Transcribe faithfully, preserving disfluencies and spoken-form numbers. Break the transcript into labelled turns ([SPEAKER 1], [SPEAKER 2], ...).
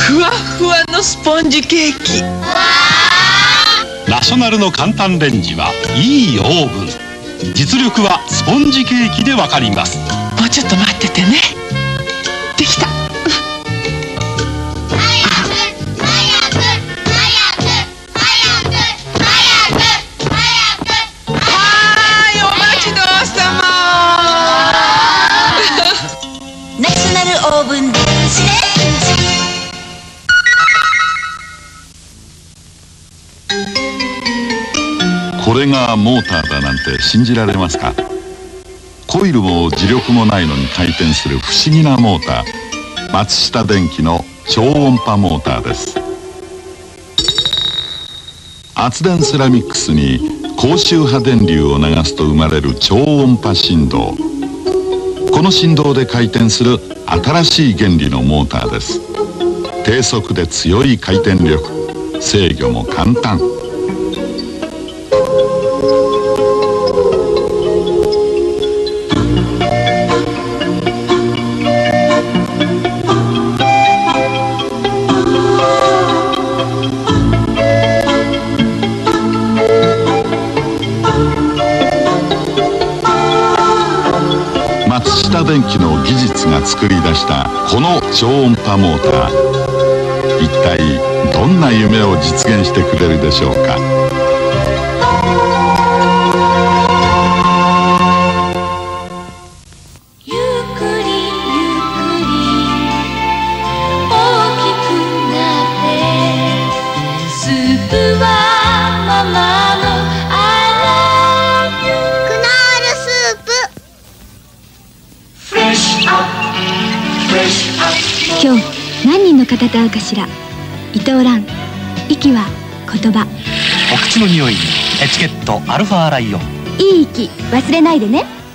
[SPEAKER 1] ふわふわのスポンジケーキ。
[SPEAKER 2] ナショナルの簡単レンジはいいオーブン。実力はスポンジケーキでわかります。
[SPEAKER 1] もうちょっと待っててね。できた。
[SPEAKER 3] ナショナルオーブン電子レン
[SPEAKER 4] ジ。これがモーターだなんて信じられますか？コイルも磁力もないのに回転する不思議なモーター、松下電器の超音波モーターです。圧電セラミックスに高周波電流を流すと生まれる超音波振動。この振動で回転する新しい原理のモーターです。低速で強い回転力、制御も簡単。松下電器の技術が作り出したこの超音波モーター、一体どんな夢を実現してくれるでしょうか。
[SPEAKER 3] ゆっくりゆっくり大きくなってスープはママの愛クノールスープ。
[SPEAKER 5] 今日何人の方と会うかしら。伊藤蘭。息は言葉。
[SPEAKER 6] お口の匂いにエチケットアルファライオン。
[SPEAKER 5] いい息忘れないでね。